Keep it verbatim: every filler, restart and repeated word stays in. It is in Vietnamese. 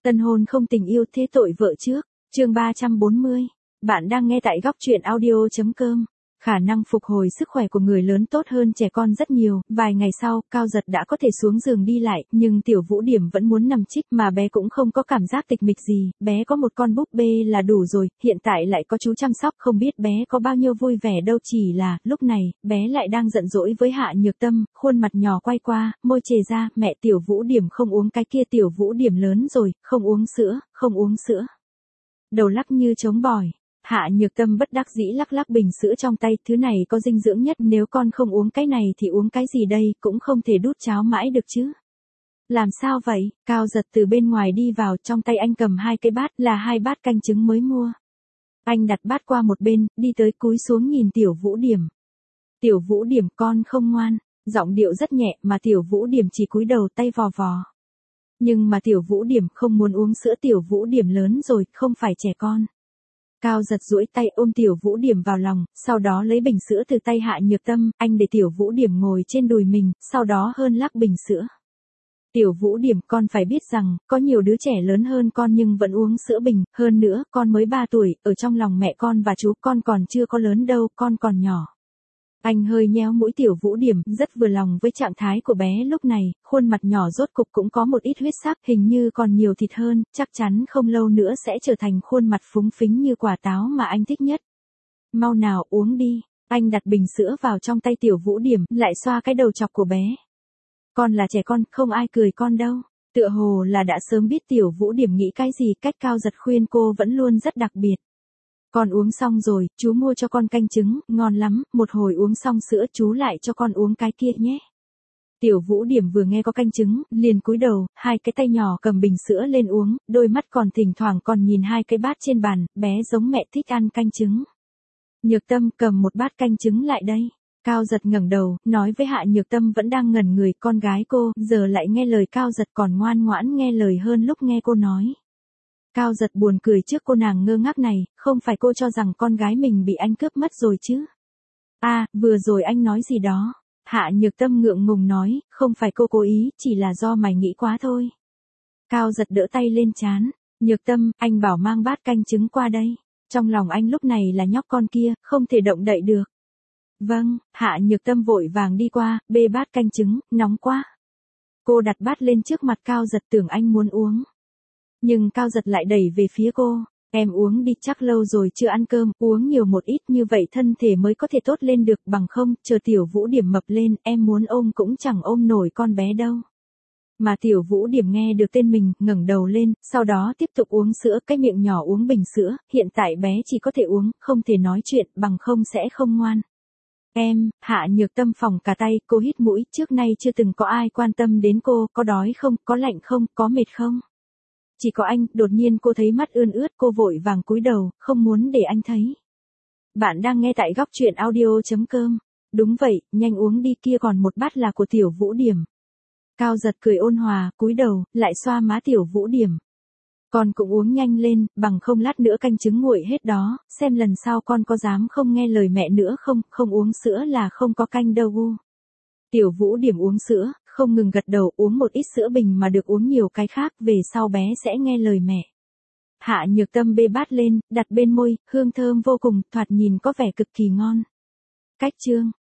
Tân hôn không tình yêu thế tội vợ trước, chương ba trăm bốn mươi. Bạn đang nghe tại góc truyện audio.com. Khả năng phục hồi sức khỏe của người lớn tốt hơn trẻ con rất nhiều, vài ngày sau, Cao Giật đã có thể xuống giường đi lại, nhưng Tiểu Vũ Điểm vẫn muốn nằm chích mà bé cũng không có cảm giác tịch mịch gì, bé có một con búp bê là đủ rồi, hiện tại lại có chú chăm sóc, không biết bé có bao nhiêu vui vẻ đâu, chỉ là, lúc này, bé lại đang giận dỗi với Hạ Nhược Tâm, khuôn mặt nhỏ quay qua, môi chề ra, mẹ Tiểu Vũ Điểm không uống cái kia, Tiểu Vũ Điểm lớn rồi, không uống sữa, không uống sữa. Đầu lắc như trống bỏi. Hạ Nhược Tâm bất đắc dĩ lắc lắc bình sữa trong tay, thứ này có dinh dưỡng nhất, nếu con không uống cái này thì uống cái gì đây, cũng không thể đút cháo mãi được chứ. Làm sao vậy? Cao Giật từ bên ngoài đi vào, trong tay anh cầm hai cái bát, là hai bát canh trứng mới mua. Anh đặt bát qua một bên, đi tới cúi xuống nhìn Tiểu Vũ Điểm. Tiểu Vũ Điểm, con không ngoan. Giọng điệu rất nhẹ mà Tiểu Vũ Điểm chỉ cúi đầu, tay vò vò. Nhưng mà Tiểu Vũ Điểm không muốn uống sữa, Tiểu Vũ Điểm lớn rồi, không phải trẻ con. Cao Giật duỗi tay ôm Tiểu Vũ Điểm vào lòng, sau đó lấy bình sữa từ tay Hạ Nhược Tâm, anh để Tiểu Vũ Điểm ngồi trên đùi mình, sau đó hơn lắc bình sữa. Tiểu Vũ Điểm, con phải biết rằng, có nhiều đứa trẻ lớn hơn con nhưng vẫn uống sữa bình, hơn nữa, con mới ba tuổi, ở trong lòng mẹ con và chú, con còn chưa có lớn đâu, con còn nhỏ. Anh hơi nhéo mũi Tiểu Vũ Điểm, rất vừa lòng với trạng thái của bé lúc này, khuôn mặt nhỏ rốt cục cũng có một ít huyết sắc, hình như còn nhiều thịt hơn, chắc chắn không lâu nữa sẽ trở thành khuôn mặt phúng phính như quả táo mà anh thích nhất. Mau nào uống đi, anh đặt bình sữa vào trong tay Tiểu Vũ Điểm, lại xoa cái đầu chọc của bé. Con là trẻ con, không ai cười con đâu. Tựa hồ là đã sớm biết Tiểu Vũ Điểm nghĩ cái gì, cách Cao Giật khuyên cô vẫn luôn rất đặc biệt. Con uống xong rồi, chú mua cho con canh trứng, ngon lắm, một hồi uống xong sữa chú lại cho con uống cái kia nhé. Tiểu Vũ Điểm vừa nghe có canh trứng, liền cúi đầu, hai cái tay nhỏ cầm bình sữa lên uống, đôi mắt còn thỉnh thoảng còn nhìn hai cái bát trên bàn, bé giống mẹ thích ăn canh trứng. Nhược Tâm, cầm một bát canh trứng lại đây. Cao Giật ngẩng đầu, nói với Hạ Nhược Tâm vẫn đang ngẩn người, con gái cô, giờ lại nghe lời Cao Giật, còn ngoan ngoãn nghe lời hơn lúc nghe cô nói. Cao Giật buồn cười trước cô nàng ngơ ngác này, không phải cô cho rằng con gái mình bị anh cướp mất rồi chứ? À, vừa rồi anh nói gì đó? Hạ Nhược Tâm ngượng ngùng nói, không phải cô cố ý, chỉ là do mày nghĩ quá thôi. Cao Giật đỡ tay lên trán, Nhược Tâm, anh bảo mang bát canh trứng qua đây. Trong lòng anh lúc này là nhóc con kia, không thể động đậy được. Vâng, Hạ Nhược Tâm vội vàng đi qua, bê bát canh trứng, nóng quá. Cô đặt bát lên trước mặt Cao Giật, tưởng anh muốn uống. Nhưng Cao Giật lại đẩy về phía cô, em uống đi, chắc lâu rồi chưa ăn cơm, uống nhiều một ít như vậy thân thể mới có thể tốt lên được, bằng không, chờ Tiểu Vũ Điểm mập lên, em muốn ôm cũng chẳng ôm nổi con bé đâu. Mà Tiểu Vũ Điểm nghe được tên mình, ngẩng đầu lên, sau đó tiếp tục uống sữa, cái miệng nhỏ uống bình sữa, hiện tại bé chỉ có thể uống, không thể nói chuyện, bằng không sẽ không ngoan. Em, Hạ Nhược Tâm phồng cả tay, cô hít mũi, trước nay chưa từng có ai quan tâm đến cô, có đói không, có lạnh không, có mệt không? Chỉ có anh, đột nhiên cô thấy mắt ươn ướt, cô vội vàng cúi đầu, không muốn để anh thấy. Bạn đang nghe tại góc truyện audio.com. Đúng vậy, nhanh uống đi, kia còn một bát là của Tiểu Vũ Điểm. Cao Giật cười ôn hòa, cúi đầu, lại xoa má Tiểu Vũ Điểm. Con cũng uống nhanh lên, bằng không lát nữa canh trứng nguội hết đó, xem lần sau con có dám không nghe lời mẹ nữa không, không uống sữa là không có canh đâu u. Tiểu Vũ Điểm uống sữa, không ngừng gật đầu, uống một ít sữa bình mà được uống nhiều cái khác, về sau bé sẽ nghe lời mẹ. Hạ Nhược Tâm bê bát lên, đặt bên môi, hương thơm vô cùng, thoạt nhìn có vẻ cực kỳ ngon. Cách chương,